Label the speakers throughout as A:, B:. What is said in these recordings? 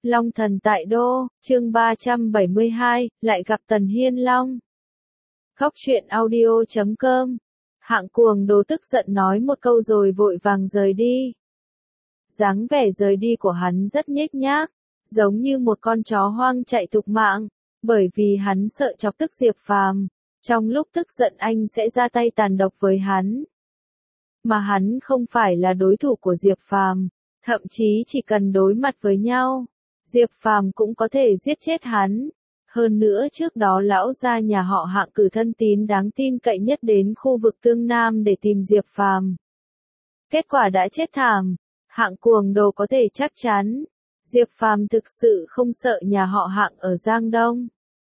A: Long thần tại đô, chương 372, lại gặp Tần Hiên Long. Góc truyện audio.com. Hạng Cuồng Đồ tức giận nói một câu rồi vội vàng rời đi. Dáng vẻ rời đi của hắn rất nhếch nhác, giống như một con chó hoang chạy thục mạng, bởi vì hắn sợ chọc tức Diệp Phàm, trong lúc tức giận anh sẽ ra tay tàn độc với hắn. Mà hắn không phải là đối thủ của Diệp Phàm, thậm chí chỉ cần đối mặt với nhau, Diệp Phàm cũng có thể giết chết hắn. Hơn nữa trước đó lão gia nhà họ Hạng cử thân tín đáng tin cậy nhất đến khu vực Tương Nam để tìm Diệp Phàm. Kết quả đã chết thảm. Hạng Cuồng Đồ có thể chắc chắn, Diệp Phàm thực sự không sợ nhà họ Hạng ở Giang Đông.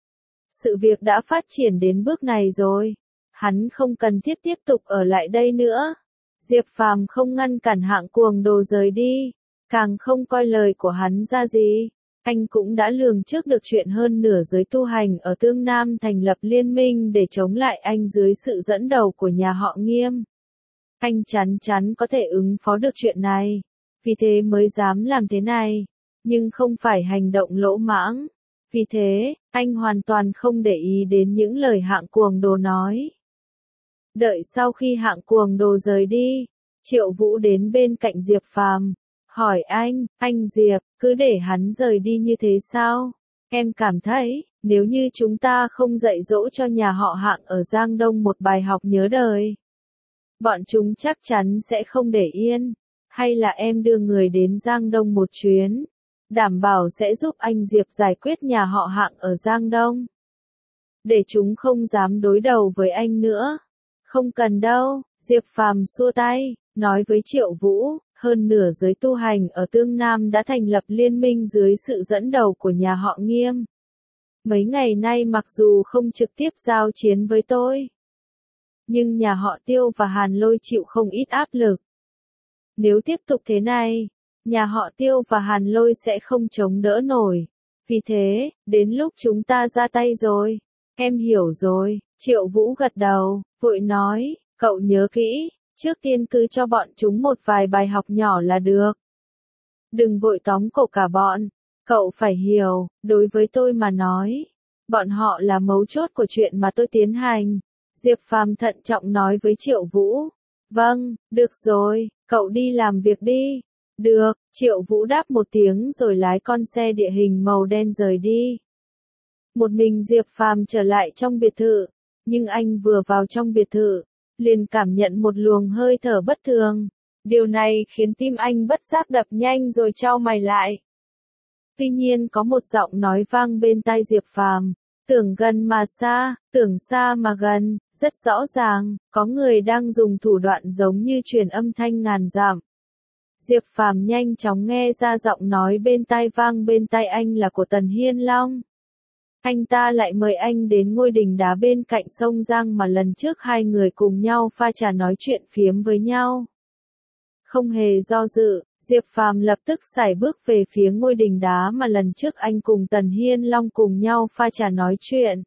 A: Sự việc đã phát triển đến bước này rồi, hắn không cần thiết tiếp tục ở lại đây nữa. Diệp Phàm không ngăn cản Hạng Cuồng Đồ rời đi, càng không coi lời của hắn ra gì. Anh cũng đã lường trước được chuyện hơn nửa giới tu hành ở Tương Nam thành lập liên minh để chống lại anh dưới sự dẫn đầu của nhà họ Nghiêm. Anh chắn chắn có thể ứng phó được chuyện này, vì thế mới dám làm thế này, nhưng không phải hành động lỗ mãng. Vì thế, anh hoàn toàn không để ý đến những lời Hạng Cuồng Đồ nói. Đợi sau khi Hạng Cuồng Đồ rời đi, Triệu Vũ đến bên cạnh Diệp Phàm, hỏi anh Diệp, cứ để hắn rời đi như thế sao? Em cảm thấy, nếu như chúng ta không dạy dỗ cho nhà họ Hạng ở Giang Đông một bài học nhớ đời, bọn chúng chắc chắn sẽ không để yên. Hay là em đưa người đến Giang Đông một chuyến, đảm bảo sẽ giúp anh Diệp giải quyết nhà họ Hạng ở Giang Đông, để chúng không dám đối đầu với anh nữa. Không cần đâu, Diệp Phàm xua tay, nói với Triệu Vũ, hơn nửa giới tu hành ở Tương Nam đã thành lập liên minh dưới sự dẫn đầu của nhà họ Nghiêm. Mấy ngày nay mặc dù không trực tiếp giao chiến với tôi, nhưng nhà họ Tiêu và Hàn Lôi chịu không ít áp lực. Nếu tiếp tục thế này, nhà họ Tiêu và Hàn Lôi sẽ không chống đỡ nổi. Vì thế, đến lúc chúng ta ra tay rồi. Em hiểu rồi, Triệu Vũ gật đầu, vội nói, cậu nhớ kỹ, trước tiên cứ cho bọn chúng một vài bài học nhỏ là được. Đừng vội tóm cổ cả bọn, cậu phải hiểu, đối với tôi mà nói, bọn họ là mấu chốt của chuyện mà tôi tiến hành. Diệp Phàm thận trọng nói với Triệu Vũ. Vâng, được rồi, cậu đi làm việc đi. Được, Triệu Vũ đáp một tiếng rồi lái con xe địa hình màu đen rời đi. Một mình Diệp Phàm trở lại trong biệt thự, nhưng anh vừa vào trong biệt thự, liền cảm nhận một luồng hơi thở bất thường. Điều này khiến tim anh bất giác đập nhanh rồi chau mày lại. Tuy nhiên có một giọng nói vang bên tai Diệp Phàm, tưởng gần mà xa, tưởng xa mà gần, rất rõ ràng, có người đang dùng thủ đoạn giống như truyền âm thanh ngàn dặm. Diệp Phàm nhanh chóng nghe ra giọng nói bên tai vang bên tai anh là của Tần Hiên Long. Anh ta lại mời anh đến ngôi đình đá bên cạnh sông Giang mà lần trước hai người cùng nhau pha trà nói chuyện phiếm với nhau. Không hề do dự, Diệp Phàm lập tức sải bước về phía ngôi đình đá mà lần trước anh cùng Tần Hiên Long cùng nhau pha trà nói chuyện.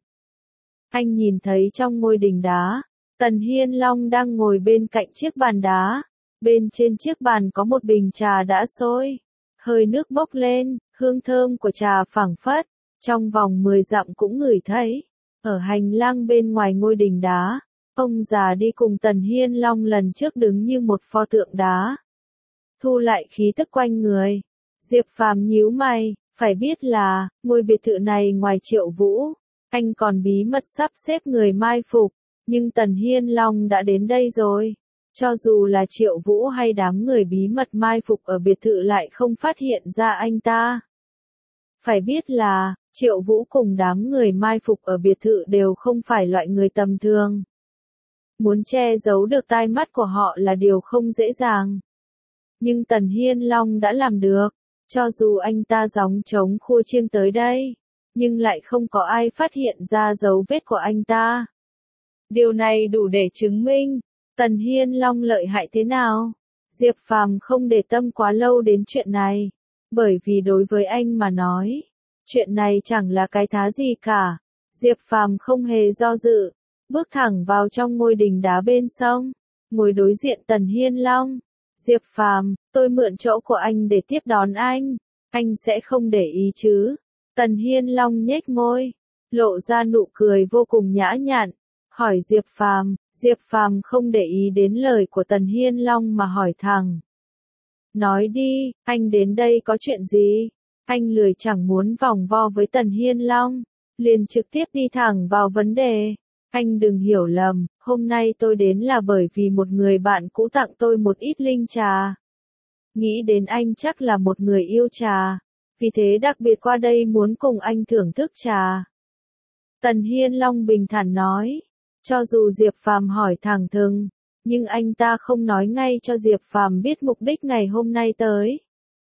A: Anh nhìn thấy trong ngôi đình đá, Tần Hiên Long đang ngồi bên cạnh chiếc bàn đá. Bên trên chiếc bàn có một bình trà đã sôi, hơi nước bốc lên, hương thơm của trà phảng phất, trong vòng 10 dặm cũng ngửi thấy. Ở hành lang bên ngoài ngôi đình đá, ông già đi cùng Tần Hiên Long lần trước đứng như một pho tượng đá, thu lại khí tức quanh người. Diệp Phàm nhíu mày, phải biết là, ngôi biệt thự này ngoài Triệu Vũ, anh còn bí mật sắp xếp người mai phục, nhưng Tần Hiên Long đã đến đây rồi. Cho dù là Triệu Vũ hay đám người bí mật mai phục ở biệt thự lại không phát hiện ra anh ta. Phải biết là, Triệu Vũ cùng đám người mai phục ở biệt thự đều không phải loại người tầm thường. Muốn che giấu được tai mắt của họ là điều không dễ dàng. Nhưng Tần Hiên Long đã làm được, cho dù anh ta gióng trống khua chiêng tới đây, nhưng lại không có ai phát hiện ra dấu vết của anh ta. Điều này đủ để chứng minh Tần Hiên Long lợi hại thế nào. Diệp Phàm không để tâm quá lâu đến chuyện này, bởi vì đối với anh mà nói, chuyện này chẳng là cái thá gì cả. Diệp Phàm không hề do dự, bước thẳng vào trong ngôi đình đá bên sông, ngồi đối diện Tần Hiên Long. Diệp Phàm, tôi mượn chỗ của anh để tiếp đón anh. anh sẽ không để ý chứ? Tần Hiên Long nhếch môi, lộ ra nụ cười vô cùng nhã nhặn, hỏi Diệp Phàm. Diệp Phàm không để ý đến lời của Tần Hiên Long mà hỏi thẳng. Nói đi, anh đến đây có chuyện gì? Anh lười chẳng muốn vòng vo với Tần Hiên Long, liền trực tiếp đi thẳng vào vấn đề. Anh đừng hiểu lầm, hôm nay tôi đến là bởi vì một người bạn cũ tặng tôi một ít linh trà. Nghĩ đến anh chắc là một người yêu trà, vì thế đặc biệt qua đây muốn cùng anh thưởng thức trà. Tần Hiên Long bình thản nói, cho dù Diệp Phàm hỏi thẳng thừng, nhưng anh ta không nói ngay cho Diệp Phàm biết mục đích ngày hôm nay tới.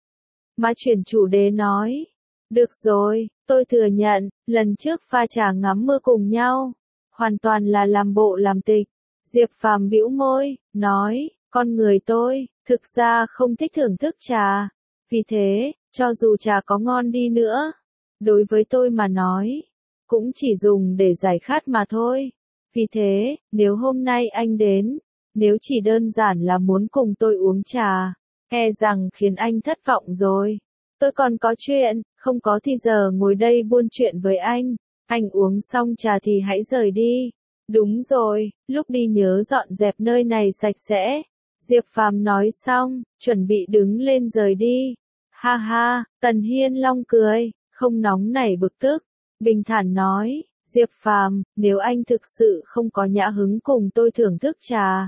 A: Mà chuyển chủ đề nói, được rồi, tôi thừa nhận, lần trước pha trà ngắm mưa cùng nhau, hoàn toàn là làm bộ làm tịch. Diệp Phàm bĩu môi, nói, con người tôi, thực ra không thích thưởng thức trà, vì thế, cho dù trà có ngon đi nữa, đối với tôi mà nói, cũng chỉ dùng để giải khát mà thôi. Vì thế, nếu hôm nay anh đến, nếu chỉ đơn giản là muốn cùng tôi uống trà, e rằng khiến anh thất vọng rồi. Tôi còn có chuyện, không có thì giờ ngồi đây buôn chuyện với anh uống xong trà thì hãy rời đi. Đúng rồi, lúc đi nhớ dọn dẹp nơi này sạch sẽ. Diệp Phàm nói xong, chuẩn bị đứng lên rời đi. Ha ha, Tần Hiên Long cười, không nóng nảy bực tức, bình thản nói, Diệp Phàm, nếu anh thực sự không có nhã hứng cùng tôi thưởng thức trà,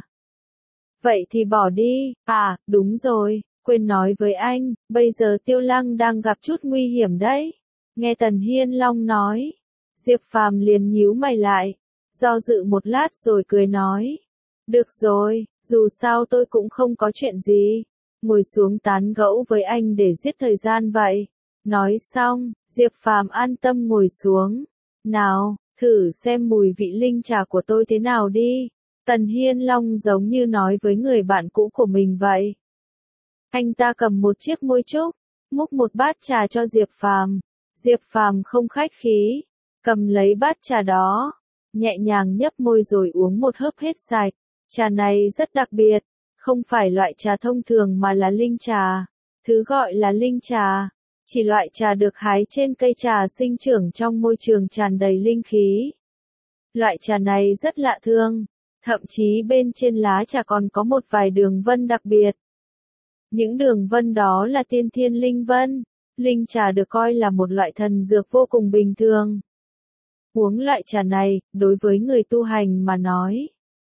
A: vậy thì bỏ đi. À, đúng rồi, quên nói với anh, bây giờ Tiêu Lăng đang gặp chút nguy hiểm đấy. Nghe Tần Hiên Long nói, Diệp Phàm liền nhíu mày lại, do dự một lát rồi cười nói, được rồi, dù sao tôi cũng không có chuyện gì, ngồi xuống tán gẫu với anh để giết thời gian vậy. Nói xong, Diệp Phàm an tâm ngồi xuống. Nào, thử xem mùi vị linh trà của tôi thế nào đi. Tần Hiên Long giống như nói với người bạn cũ của mình vậy. Anh ta cầm một chiếc môi trúc, múc một bát trà cho Diệp Phàm. Diệp Phàm không khách khí, cầm lấy bát trà đó, nhẹ nhàng nhấp môi rồi uống một hớp hết sạch. Trà này rất đặc biệt, không phải loại trà thông thường mà là linh trà. Thứ gọi là linh trà, chỉ loại trà được hái trên cây trà sinh trưởng trong môi trường tràn đầy linh khí. Loại trà này rất lạ thường, thậm chí bên trên lá trà còn có một vài đường vân đặc biệt. Những đường vân đó là tiên thiên linh vân. Linh trà được coi là một loại thần dược vô cùng bình thường. Uống loại trà này, đối với người tu hành mà nói,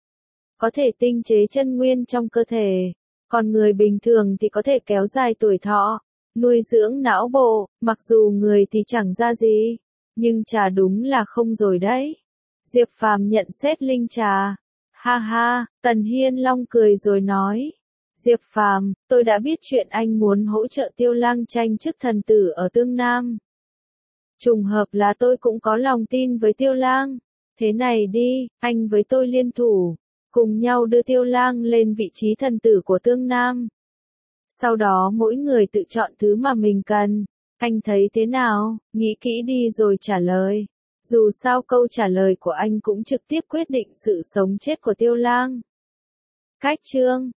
A: có thể tinh chế chân nguyên trong cơ thể, còn người bình thường thì có thể kéo dài tuổi thọ, nuôi dưỡng não bộ, mặc dù người thì chẳng ra gì, nhưng trà đúng là không rồi đấy. Diệp Phàm nhận xét linh trà. Ha ha, Tần Hiên Long cười rồi nói, Diệp Phàm, tôi đã biết chuyện anh muốn hỗ trợ Tiêu Lăng tranh chức thần tử ở Tương Nam. Trùng hợp là tôi cũng có lòng tin với Tiêu Lang. Thế này đi, anh với tôi liên thủ, cùng nhau đưa Tiêu Lang lên vị trí thần tử của Tương Nam. Sau đó mỗi người tự chọn thứ mà mình cần. Anh thấy thế nào? Nghĩ kỹ đi rồi trả lời. Dù sao câu trả lời của anh cũng trực tiếp quyết định sự sống chết của Tiêu Lang. Cách chương